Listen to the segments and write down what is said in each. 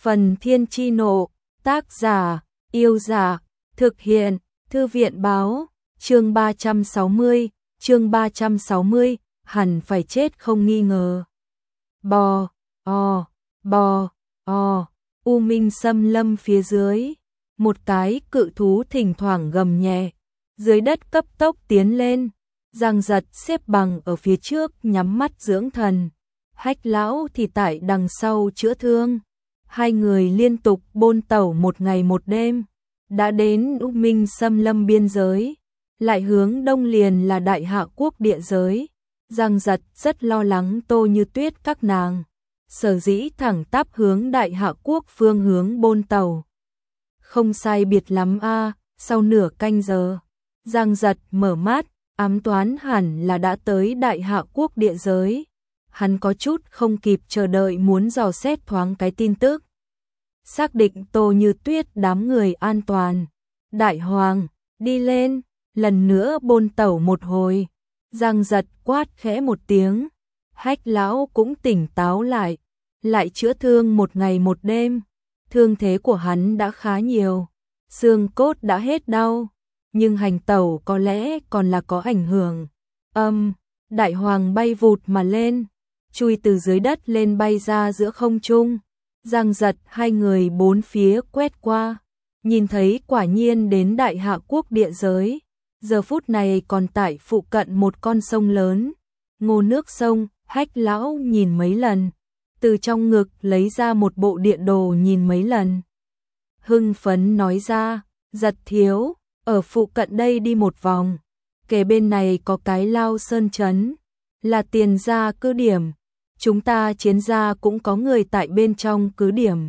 Phần Thiên Chi Nộ, tác giả, Yêu Giả, thực hiện, Thư viện Báo, chương 360, hẳn phải chết không nghi ngờ. Bò, U Minh xâm lâm phía dưới, một cái cự thú thỉnh thoảng gầm nhẹ, dưới đất cấp tốc tiến lên, Giang Giật xếp bằng ở phía trước nhắm mắt dưỡng thần, Hách lão thì tại đằng sau chữa thương. Hai người liên tục bôn tẩu một ngày một đêm, đã đến U Minh xâm lâm biên giới, lại hướng đông liền là Đại Hạ quốc địa giới. Giang Giật rất lo lắng Tô Như Tuyết các nàng, sở dĩ thẳng tắp hướng Đại Hạ quốc phương hướng bôn tàu. Không sai biệt lắm a, sau nửa canh giờ, Giang Giật mở mắt, ám toán hẳn là đã tới Đại Hạ quốc địa giới. Hắn có chút không kịp chờ đợi muốn dò xét thoáng cái tin tức. Xác định Tô Như Tuyết đám người an toàn. Đại Hoàng, đi lên, lần nữa bôn tẩu một hồi. Giang Giật quát khẽ một tiếng. Hách lão cũng tỉnh táo lại chữa thương một ngày một đêm. Thương thế của hắn đã khá nhiều, xương cốt đã hết đau, nhưng hành tẩu có lẽ còn là có ảnh hưởng. Đại Hoàng bay vụt mà lên, chui từ dưới đất lên bay ra giữa không trung. Giang Giật hai người bốn phía quét qua, nhìn thấy quả nhiên đến Đại Hạ quốc địa giới. Giờ phút này còn tại phụ cận một con sông lớn, ngô nước sông. Hách lão nhìn mấy lần, từ trong ngực lấy ra một bộ địa đồ nhìn mấy lần. Hưng phấn nói ra, Giật thiếu, ở phụ cận đây đi một vòng, kề bên này có cái Lao Sơn Trấn, là Tiền gia cứ điểm. Chúng ta Chiến gia cũng có người tại bên trong cứ điểm,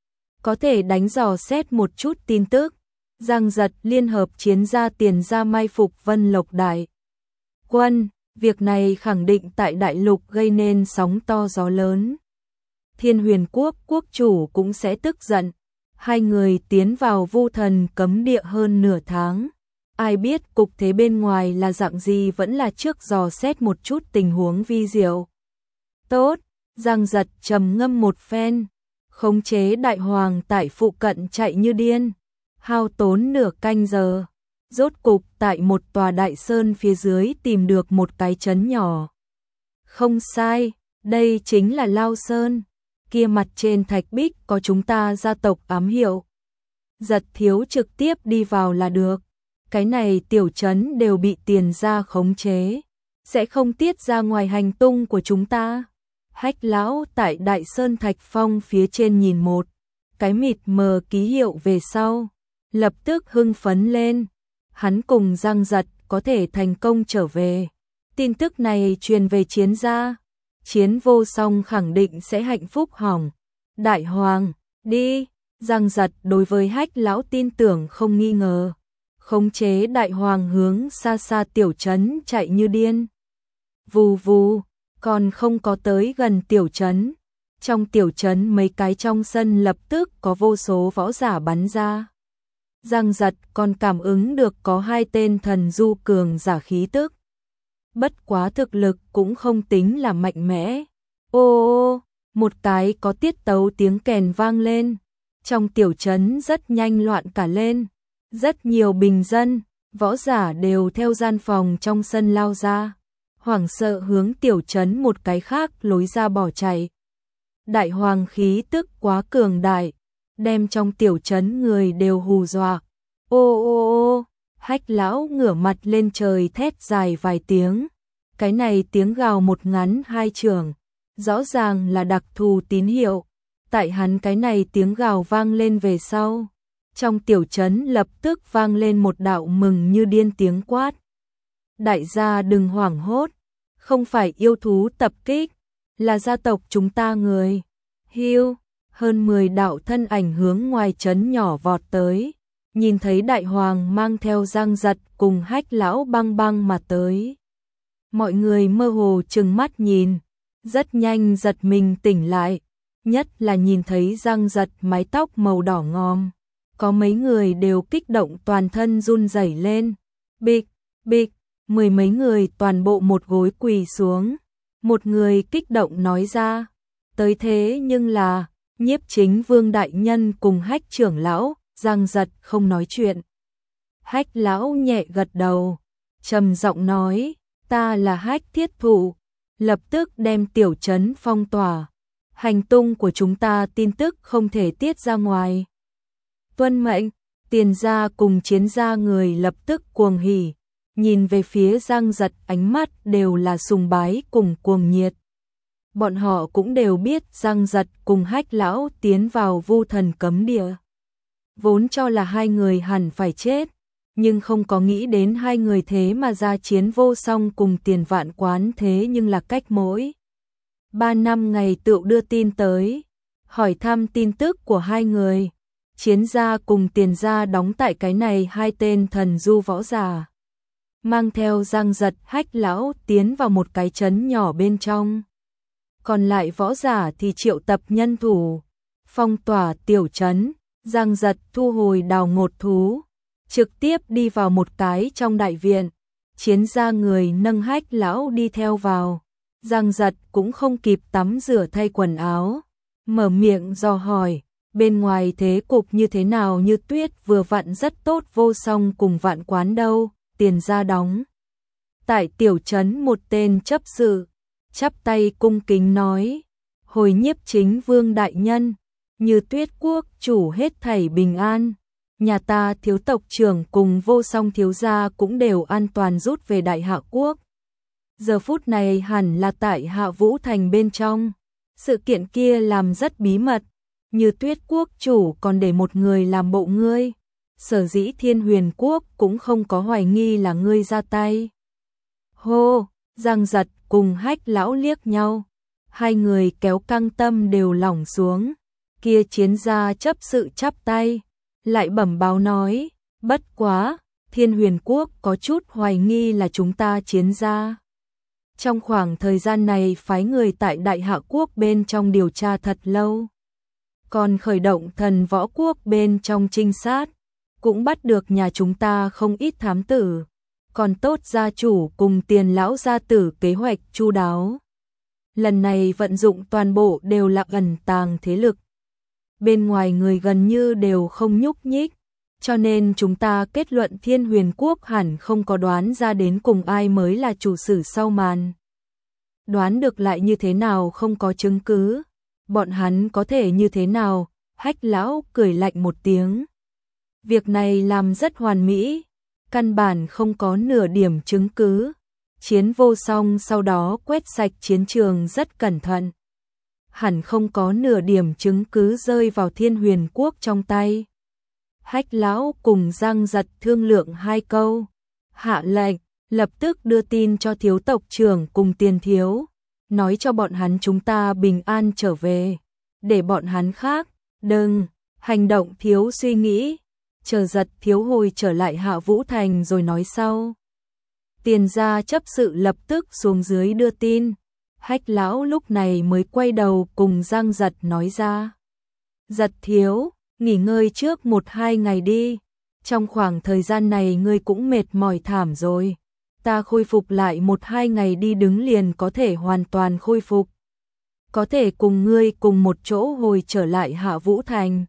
có thể đánh dò xét một chút tin tức. Giang Giật liên hợp Chiến gia Tiền gia mai phục Vân Lộc Đại quân, việc này khẳng định tại đại lục gây nên sóng to gió lớn. Thiên Huyền quốc quốc chủ cũng sẽ tức giận. Hai người tiến vào Vu Thần cấm địa hơn nửa tháng, ai biết cục thế bên ngoài là dạng gì, vẫn là trước dò xét một chút tình huống vi diệu. Tốt, Giang Giật trầm ngâm một phen, khống chế Đại Hoàng tại phụ cận chạy như điên, hao tốn nửa canh giờ, rốt cục tại một tòa đại sơn phía dưới tìm được một cái trấn nhỏ. Không sai, đây chính là Lao Sơn, kia mặt trên thạch bích có chúng ta gia tộc ám hiệu. Giật thiếu trực tiếp đi vào là được, cái này tiểu trấn đều bị Tiền gia khống chế, sẽ không tiết ra ngoài hành tung của chúng ta. Hách lão tại Đại Sơn Thạch Phong phía trên nhìn một cái mịt mờ ký hiệu về sau, lập tức hưng phấn lên. Hắn cùng Giang Giật có thể thành công trở về. Tin tức này truyền về Chiến gia, Chiến vô song khẳng định sẽ hạnh phúc hỏng. Đại Hoàng, đi. Giang Giật đối với Hách lão tin tưởng không nghi ngờ, khống chế Đại Hoàng hướng xa xa tiểu trấn chạy như điên. Vù vù, còn không có tới gần tiểu trấn, trong tiểu trấn mấy cái trong sân lập tức có vô số võ giả bắn ra. Giang Giật còn cảm ứng được có hai tên thần du cường giả khí tức, bất quá thực lực cũng không tính là mạnh mẽ. Ô, một cái có tiết tấu tiếng kèn vang lên, trong tiểu trấn rất nhanh loạn cả lên. Rất nhiều bình dân, võ giả đều theo gian phòng trong sân lao ra, hoảng sợ hướng tiểu trấn một cái khác lối ra bỏ chạy. Đại Hoàng khí tức quá cường đại, đem trong tiểu trấn người đều hù dọa. Ô, Hách lão ngửa mặt lên trời thét dài vài tiếng, cái này tiếng gào một ngắn hai trường, rõ ràng là đặc thù tín hiệu. Tại hắn cái này tiếng gào vang lên về sau, trong tiểu trấn lập tức vang lên một đạo mừng như điên tiếng quát. Đại gia đừng hoảng hốt, không phải yêu thú tập kích, là gia tộc chúng ta người. Hiu, hơn 10 đạo thân ảnh hướng ngoài trấn nhỏ vọt tới, nhìn thấy Đại Hoàng mang theo Giang Giật cùng Hách lão băng băng mà tới. Mọi người mơ hồ trừng mắt nhìn, rất nhanh giật mình tỉnh lại, nhất là nhìn thấy Giang Giật mái tóc màu đỏ ngòm. Có mấy người đều kích động toàn thân run rẩy lên. Bịch, bịch, 10 mấy người toàn bộ một gối quỳ xuống. Một người kích động nói ra, tới thế nhưng là, Nhiếp Chính Vương đại nhân cùng Hách trưởng lão, Giang Giật không nói chuyện. Hách lão nhẹ gật đầu, trầm giọng nói, ta là Hách Thiết Thụ, lập tức đem tiểu trấn phong tỏa. Hành tung của chúng ta tin tức không thể tiết ra ngoài. Tuân mệnh. Tiền gia cùng Chiến gia người lập tức cuồng hỉ, nhìn về phía Giang Giật, ánh mắt đều là sùng bái cùng cuồng nhiệt. Bọn họ cũng đều biết Giang Giật cùng Hách lão tiến vào Vu Thần cấm địa. Vốn cho là hai người hẳn phải chết, nhưng không có nghĩ đến hai người thế mà ra chiến vô song cùng Tiền Vạn Quán, thế nhưng là cách mỗi 3 năm ngày tựu đưa tin tới, hỏi thăm tin tức của hai người. Chiến gia cùng Tiền gia đóng tại cái này hai tên thần du võ giả, mang theo Giang Giật, Hách lão tiến vào một cái trấn nhỏ bên trong. Còn lại võ giả thì triệu tập nhân thủ, phong tỏa tiểu trấn. Giang Giật thu hồi đào ngột thú, trực tiếp đi vào một cái trong đại viện. Chiến gia người nâng Hách lão đi theo vào. Giang Giật cũng không kịp tắm rửa thay quần áo, mở miệng dò hỏi, bên ngoài thế cục như thế nào? Như Tuyết vừa vặn rất tốt, Vô Song cùng Vạn Quán đâu? Tiền gia đóng tại tiểu trấn. Một tên chấp sự chắp tay cung kính nói, hồi Nhiếp Chính Vương đại nhân, Như Tuyết quốc chủ hết thảy bình an, nhà ta thiếu tộc trưởng cùng Vô Song thiếu gia cũng đều an toàn rút về Đại Hạ quốc. Giờ phút này hẳn là tại Hạ Vũ Thành bên trong. Sự kiện kia làm rất bí mật, Như Tuyết quốc chủ còn để một người làm bộ ngươi. Sở dĩ Thiên Huyền quốc cũng không có hoài nghi là ngươi ra tay. Hô, Giang Giật cùng Hách lão liếc nhau, hai người kéo căng tâm đều lỏng xuống. Kia Chiến gia chấp sự chắp tay, lại bẩm báo nói, bất quá, Thiên Huyền quốc có chút hoài nghi là chúng ta Chiến gia. Trong khoảng thời gian này phái người tại Đại Hạ quốc bên trong điều tra thật lâu, còn khởi động Thần Võ quốc bên trong trinh sát, cũng bắt được nhà chúng ta không ít thám tử. Còn tốt gia chủ cùng Tiền lão gia tử kế hoạch chu đáo. Lần này vận dụng toàn bộ đều là ẩn tàng thế lực. Bên ngoài người gần như đều không nhúc nhích, cho nên chúng ta kết luận Thiên Huyền quốc hẳn không có đoán ra đến cùng ai mới là chủ sử sau màn. Đoán được lại như thế nào, không có chứng cứ, bọn hắn có thể như thế nào? Hách lão cười lạnh một tiếng. Việc này làm rất hoàn mỹ, căn bản không có nửa điểm chứng cứ. Chiến Vô Song sau đó quét sạch chiến trường rất cẩn thận, hẳn không có nửa điểm chứng cứ rơi vào Thiên Huyền quốc trong tay. Hách lão cùng Giang Giật thương lượng hai câu, hạ lệnh lập tức đưa tin cho thiếu tộc trưởng cùng Tiền thiếu, nói cho bọn hắn chúng ta bình an trở về, để bọn hắn khác đừng hành động thiếu suy nghĩ, chờ Giật thiếu hồi trở lại Hạ Vũ Thành rồi nói sau. Tiền gia chấp sự lập tức xuống dưới đưa tin. Hách lão lúc này mới quay đầu cùng Giang Giật nói ra, Giật thiếu, nghỉ ngơi trước 1-2 ngày đi, trong khoảng thời gian này ngươi cũng mệt mỏi thảm rồi, ta khôi phục lại 1-2 ngày đi đứng liền có thể hoàn toàn khôi phục, có thể cùng ngươi cùng một chỗ hồi trở lại Hạ Vũ Thành.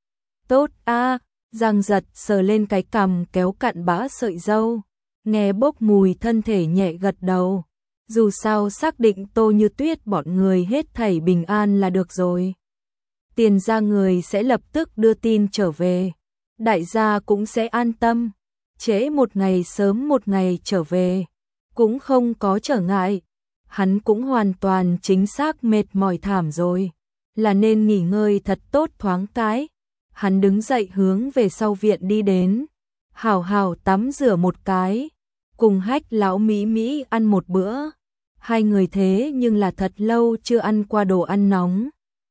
Tốt a. Giang Giật sờ lên cái cằm kéo cặn bã sợi râu, nghe bốc mùi thân thể nhẹ gật đầu. Dù sao xác định Tô Như Tuyết bọn người hết thảy bình an là được rồi. Tiền gia người sẽ lập tức đưa tin trở về, đại gia cũng sẽ an tâm. Trễ một ngày sớm một ngày trở về, cũng không có trở ngại. Hắn cũng hoàn toàn chính xác mệt mỏi thảm rồi, là nên nghỉ ngơi thật tốt thoáng cái. Hắn đứng dậy hướng về sau viện đi đến, hào hào tắm rửa một cái, cùng Hách lão Mỹ Mỹ ăn một bữa. Hai người thế nhưng là thật lâu chưa ăn qua đồ ăn nóng.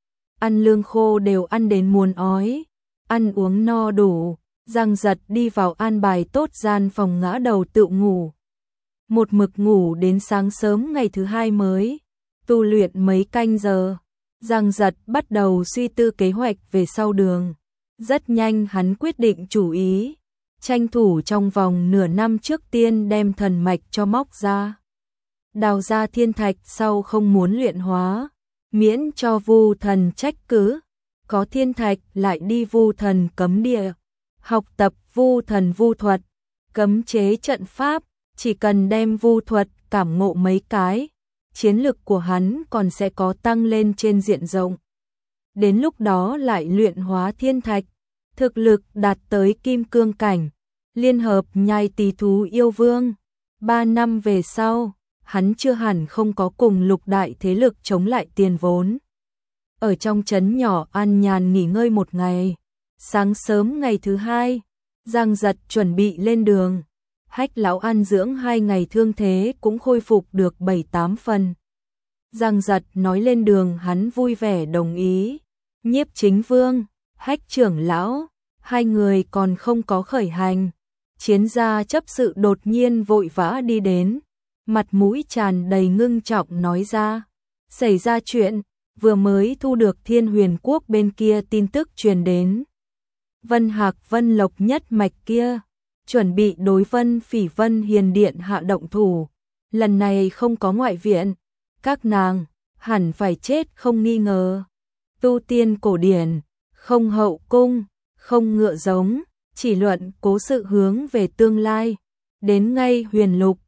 Ăn lương khô đều ăn đến muốn ói, ăn uống no đủ. Giang Giật đi vào an bài tốt gian phòng ngã đầu tự ngủ. Một mực ngủ đến sáng sớm ngày thứ hai mới tu luyện mấy canh giờ. Giang Giật bắt đầu suy tư kế hoạch về sau đường. Rất nhanh hắn quyết định chủ ý, tranh thủ trong vòng nửa năm trước tiên đem thần mạch cho móc ra. Đào ra thiên thạch sau không muốn luyện hóa, miễn cho Vu Thần trách cứ. có thiên thạch lại đi vu thần cấm địa, học tập vu thần vu thuật, cấm chế trận pháp, chỉ cần đem vu thuật cảm ngộ mấy cái, chiến lực của hắn còn sẽ có tăng lên trên diện rộng. Đến lúc đó lại luyện hóa thiên thạch, thực lực đạt tới kim cương cảnh, liên hợp nhai tỳ thú yêu vương. 3 năm về sau, hắn chưa hẳn không có cùng lục đại thế lực chống lại tiền vốn. Ở trong trấn nhỏ an nhàn nghỉ ngơi một ngày, sáng sớm ngày thứ hai, Giang Giật chuẩn bị lên đường. Hách lão an dưỡng 2 ngày thương thế cũng khôi phục được 7-8 phần. Giang Giật nói lên đường hắn vui vẻ đồng ý. Nhiếp Chính Vương, Hách trưởng lão, hai người còn không có khởi hành. Chiến gia chấp sự đột nhiên vội vã đi đến, mặt mũi tràn đầy ngưng trọng nói ra. Xảy ra chuyện, vừa mới thu được Thiên Huyền Quốc bên kia tin tức truyền đến. Vân Hạc Vân Lộc nhất mạch kia, chuẩn bị đối Vân Phỉ Vân Hiền Điện hạ động thủ. Lần này không có ngoại viện, các nàng hẳn phải chết không nghi ngờ. Tu tiên cổ điển, không hậu cung, không ngựa giống, chỉ luận cố sự hướng về tương lai. Đến ngay Huyền Lục,